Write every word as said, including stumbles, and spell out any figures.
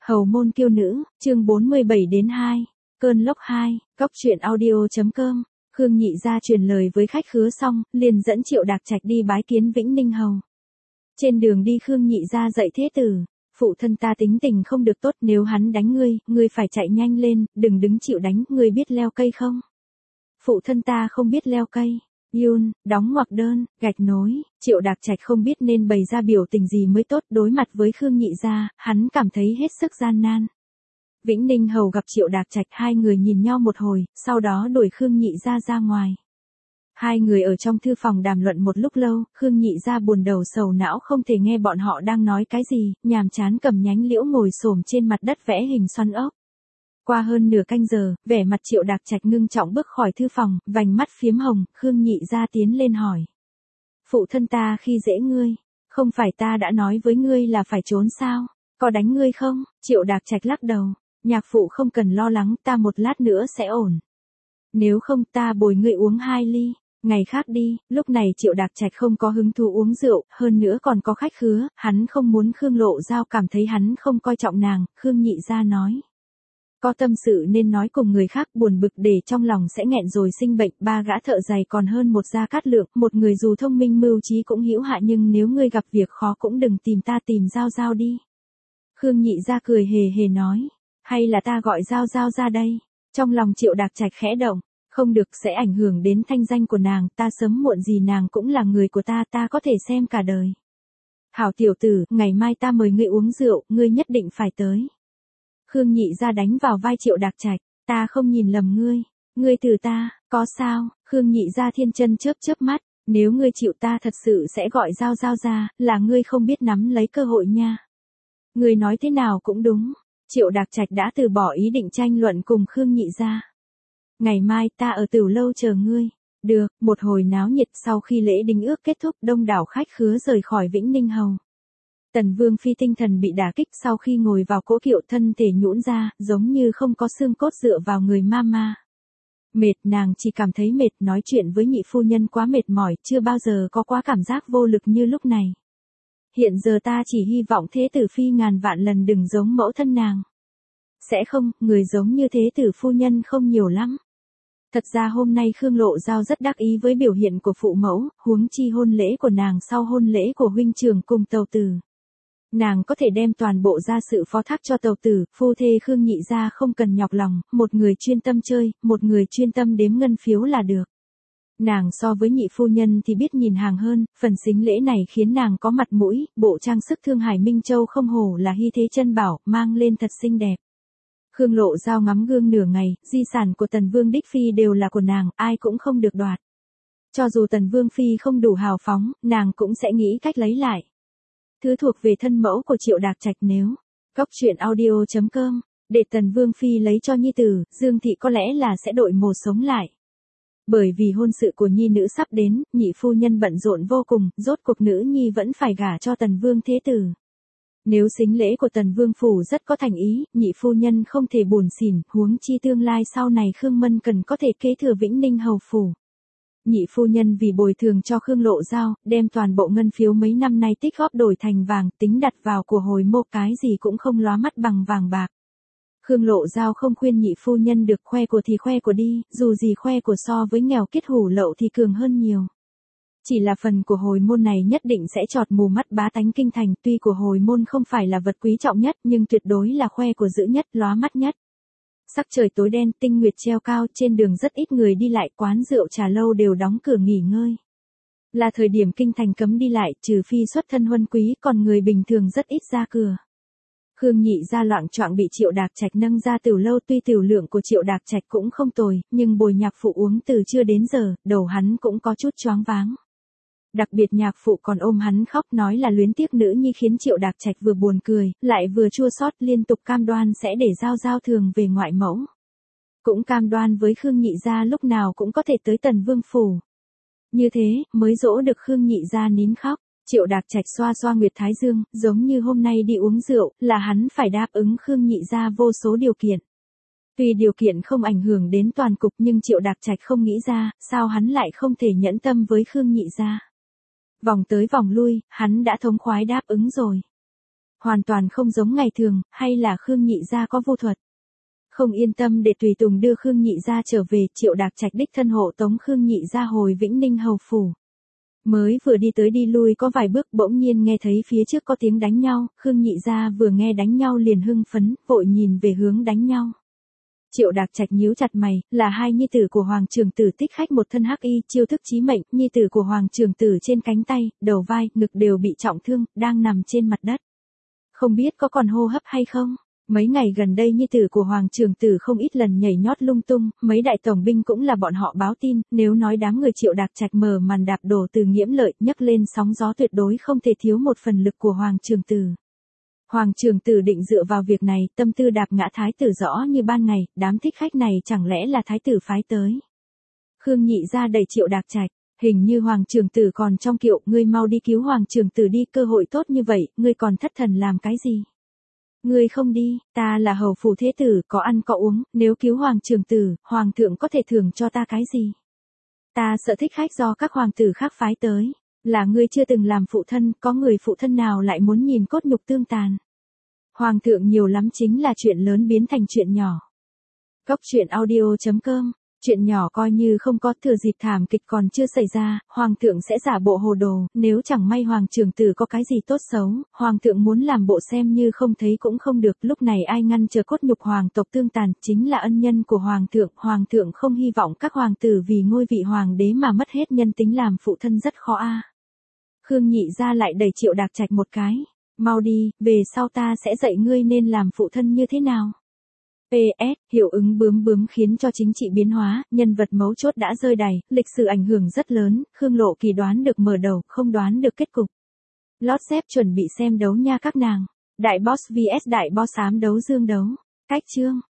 Hầu môn kiêu nữ, chương bốn mươi bảy đến hai, cơn lốc hai, cóc truyện audio.com. Khương Nhị gia truyền lời với khách khứa xong, liền dẫn Triệu Đạc Trạch đi bái kiến Vĩnh Ninh hầu. Trên đường đi Khương Nhị gia dạy thế tử, phụ thân ta tính tình không được tốt, nếu hắn đánh ngươi, ngươi phải chạy nhanh lên, đừng đứng chịu đánh, ngươi biết leo cây không? Phụ thân ta không biết leo cây. Yun, đóng ngoặc đơn, gạch nối, Triệu Đạc Trạch không biết nên bày ra biểu tình gì mới tốt, đối mặt với Khương Nhị gia, hắn cảm thấy hết sức gian nan. Vĩnh Ninh hầu gặp Triệu Đạc Trạch, hai người nhìn nhau một hồi, sau đó đuổi Khương Nhị gia ra ngoài. Hai người ở trong thư phòng đàm luận một lúc lâu, Khương Nhị gia buồn đầu sầu não không thể nghe bọn họ đang nói cái gì, nhàm chán cầm nhánh liễu ngồi xổm trên mặt đất vẽ hình xoắn ốc. Qua hơn nửa canh giờ, vẻ mặt Triệu Đạc Trạch ngưng trọng bước khỏi thư phòng, vành mắt phiếm hồng, Khương Nhị gia tiến lên hỏi. Phụ thân ta khi dễ ngươi, không phải ta đã nói với ngươi là phải trốn sao, có đánh ngươi không? Triệu Đạc Trạch lắc đầu, nhạc phụ không cần lo lắng, ta một lát nữa sẽ ổn. Nếu không ta bồi ngươi uống hai ly, ngày khác đi. Lúc này Triệu Đạc Trạch không có hứng thú uống rượu, hơn nữa còn có khách khứa, hắn không muốn Khương Lộ Giao cảm thấy hắn không coi trọng nàng. Khương Nhị gia nói. Có tâm sự nên nói cùng người khác, buồn bực để trong lòng sẽ nghẹn rồi sinh bệnh. Ba gã thợ giày còn hơn một gia cát lượng, một người dù thông minh mưu trí cũng hữu hạ, nhưng nếu ngươi gặp việc khó cũng đừng tìm ta, tìm Giao Giao đi. Khương Nhị gia cười hề hề nói, hay là ta gọi Giao Giao ra đây? Trong lòng Triệu Đạc Trạch khẽ động, không được, sẽ ảnh hưởng đến thanh danh của nàng, ta sớm muộn gì nàng cũng là người của ta, ta có thể xem cả đời. Hảo tiểu tử, ngày mai ta mời ngươi uống rượu, ngươi nhất định phải tới. Khương Nhị gia đánh vào vai Triệu Đạc Trạch, ta không nhìn lầm ngươi, ngươi từ ta, có sao? Khương Nhị gia thiên chân chớp chớp mắt, nếu ngươi chịu ta thật sự sẽ gọi Giao Giao ra, là ngươi không biết nắm lấy cơ hội nha. Ngươi nói thế nào cũng đúng. Triệu Đạc Trạch đã từ bỏ ý định tranh luận cùng Khương Nhị gia. Ngày mai ta ở Tửu lâu chờ ngươi. Được, một hồi náo nhiệt sau khi lễ đính ước kết thúc, đông đảo khách khứa rời khỏi Vĩnh Ninh hầu. Tần Vương phi tinh thần bị đả kích, sau khi ngồi vào cỗ kiệu thân thể nhũn ra, giống như không có xương cốt dựa vào người mama. Mệt, nàng chỉ cảm thấy mệt, nói chuyện với nhị phu nhân quá mệt mỏi, chưa bao giờ có quá cảm giác vô lực như lúc này. Hiện giờ ta chỉ hy vọng thế tử phi ngàn vạn lần đừng giống mẫu thân nàng. Sẽ không, người giống như thế tử phu nhân không nhiều lắm. Thật ra hôm nay Khương Lộ Giao rất đắc ý với biểu hiện của phụ mẫu, huống chi hôn lễ của nàng sau hôn lễ của huynh trưởng cùng tàu tử. Nàng có thể đem toàn bộ gia sự phó thác cho tàu tử, phu thê Khương Nhị gia không cần nhọc lòng, một người chuyên tâm chơi, một người chuyên tâm đếm ngân phiếu là được. Nàng so với nhị phu nhân thì biết nhìn hàng hơn, phần sính lễ này khiến nàng có mặt mũi, bộ trang sức Thương Hải Minh Châu không hổ là hy thế chân bảo, mang lên thật xinh đẹp. Khương Lộ Giao ngắm gương nửa ngày, di sản của Tần Vương đích phi đều là của nàng, ai cũng không được đoạt. Cho dù Tần Vương phi không đủ hào phóng, nàng cũng sẽ nghĩ cách lấy lại. Thứ thuộc về thân mẫu của Triệu Đạc Trạch nếu. Cóc truyện audio.com, để Tần Vương phi lấy cho nhi tử, Dương thị có lẽ là sẽ đội mồ sống lại. Bởi vì hôn sự của nhi nữ sắp đến, nhị phu nhân bận rộn vô cùng, rốt cuộc nữ nhi vẫn phải gả cho Tần Vương thế tử. Nếu sính lễ của Tần Vương phủ rất có thành ý, nhị phu nhân không thể buồn xỉn, huống chi tương lai sau này Khương Mân cần có thể kế thừa Vĩnh Ninh hầu phủ. Nhị phu nhân vì bồi thường cho Khương Lộ Giao, đem toàn bộ ngân phiếu mấy năm nay tích góp đổi thành vàng, tính đặt vào của hồi mô, cái gì cũng không lóa mắt bằng vàng bạc. Khương Lộ Giao không khuyên nhị phu nhân được khoe của thì khoe của đi, dù gì khoe của so với nghèo kiết hủ lậu thì cường hơn nhiều. Chỉ là phần của hồi môn này nhất định sẽ chọt mù mắt bá tánh kinh thành, tuy của hồi môn không phải là vật quý trọng nhất, nhưng tuyệt đối là khoe của dữ nhất, lóa mắt nhất. Sắc trời tối đen, tinh nguyệt treo cao, trên đường rất ít người đi lại, quán rượu trà lâu đều đóng cửa nghỉ ngơi. Là thời điểm kinh thành cấm đi lại, trừ phi xuất thân huân quý, còn người bình thường rất ít ra cửa. Khương Nhị gia loạng choạng bị Triệu Đạc Trạch nâng ra Tửu lâu, tuy tiểu lượng của Triệu Đạc Trạch cũng không tồi, nhưng bồi nhạc phụ uống từ trưa đến giờ, đầu hắn cũng có chút choáng váng. Đặc biệt nhạc phụ còn ôm hắn khóc, nói là luyến tiếc nữ nhi, khiến Triệu Đạc Trạch vừa buồn cười, lại vừa chua xót, liên tục cam đoan sẽ để Giao Giao thường về ngoại mẫu. Cũng cam đoan với Khương Nhị gia lúc nào cũng có thể tới Tần Vương phủ. Như thế, mới dỗ được Khương Nhị gia nín khóc. Triệu Đạc Trạch xoa xoa nguyệt thái dương, giống như hôm nay đi uống rượu, là hắn phải đáp ứng Khương Nhị gia vô số điều kiện. Tuy điều kiện không ảnh hưởng đến toàn cục, nhưng Triệu Đạc Trạch không nghĩ ra, sao hắn lại không thể nhẫn tâm với Khương Nhị gia. Vòng tới vòng lui, hắn đã thống khoái đáp ứng rồi. Hoàn toàn không giống ngày thường, hay là Khương Nhị gia có vô thuật? Không yên tâm để tùy tùng đưa Khương Nhị gia trở về, Triệu Đạc Trạch đích thân hộ tống Khương Nhị gia hồi Vĩnh Ninh hầu phủ. Mới vừa đi tới đi lui có vài bước, bỗng nhiên nghe thấy phía trước có tiếng đánh nhau, Khương Nhị gia vừa nghe đánh nhau liền hưng phấn, vội nhìn về hướng đánh nhau. Triệu Đạc Trạch nhíu chặt mày, là hai nhi tử của Hoàng trưởng tử Tích Khách, một thân hắc y, chiêu thức chí mệnh, nhi tử của Hoàng trưởng tử trên cánh tay, đầu vai, ngực đều bị trọng thương, đang nằm trên mặt đất. Không biết có còn hô hấp hay không? Mấy ngày gần đây nhi tử của Hoàng trưởng tử không ít lần nhảy nhót lung tung, mấy đại tổng binh cũng là bọn họ báo tin, nếu nói đám người Triệu Đạc Trạch mở màn đạp đổ Từ Nghiễm Lợi, nhấc lên sóng gió tuyệt đối không thể thiếu một phần lực của Hoàng trưởng tử. Hoàng trưởng tử định dựa vào việc này, tâm tư đạp ngã thái tử rõ như ban ngày, đám Thích Khách này chẳng lẽ là thái tử phái tới. Khương Nhị gia đẩy Triệu Đạc Trạch, hình như Hoàng trưởng tử còn trong kiệu, ngươi mau đi cứu Hoàng trưởng tử đi, cơ hội tốt như vậy, ngươi còn thất thần làm cái gì? Ngươi không đi, ta là hầu phủ thế tử, có ăn có uống, nếu cứu Hoàng trưởng tử, Hoàng thượng có thể thưởng cho ta cái gì? Ta sợ Thích Khách do các hoàng tử khác phái tới. Là ngươi chưa từng làm phụ thân, có người phụ thân nào lại muốn nhìn cốt nhục tương tàn. Hoàng thượng nhiều lắm chính là chuyện lớn biến thành chuyện nhỏ. Cốc truyện audio chấm com, chuyện nhỏ coi như không có, thừa dịp thảm kịch còn chưa xảy ra, Hoàng thượng sẽ giả bộ hồ đồ, nếu chẳng may Hoàng trưởng tử có cái gì tốt xấu, Hoàng thượng muốn làm bộ xem như không thấy cũng không được, lúc này ai ngăn chờ cốt nhục Hoàng tộc tương tàn, chính là ân nhân của Hoàng thượng, Hoàng thượng không hy vọng các hoàng tử vì ngôi vị Hoàng đế mà mất hết nhân tính, làm phụ thân rất khó a. À. Khương Nhị gia lại đẩy Triệu Đạc Trạch một cái, mau đi, về sau ta sẽ dạy ngươi nên làm phụ thân như thế nào. pê ét, hiệu ứng bướm bướm khiến cho chính trị biến hóa, nhân vật mấu chốt đã rơi đày, lịch sử ảnh hưởng rất lớn, Khương Lộ Kỳ đoán được mở đầu, không đoán được kết cục. Lót xếp chuẩn bị xem đấu nha các nàng. Đại boss vs đại boss ám đấu dương đấu. Cách chương.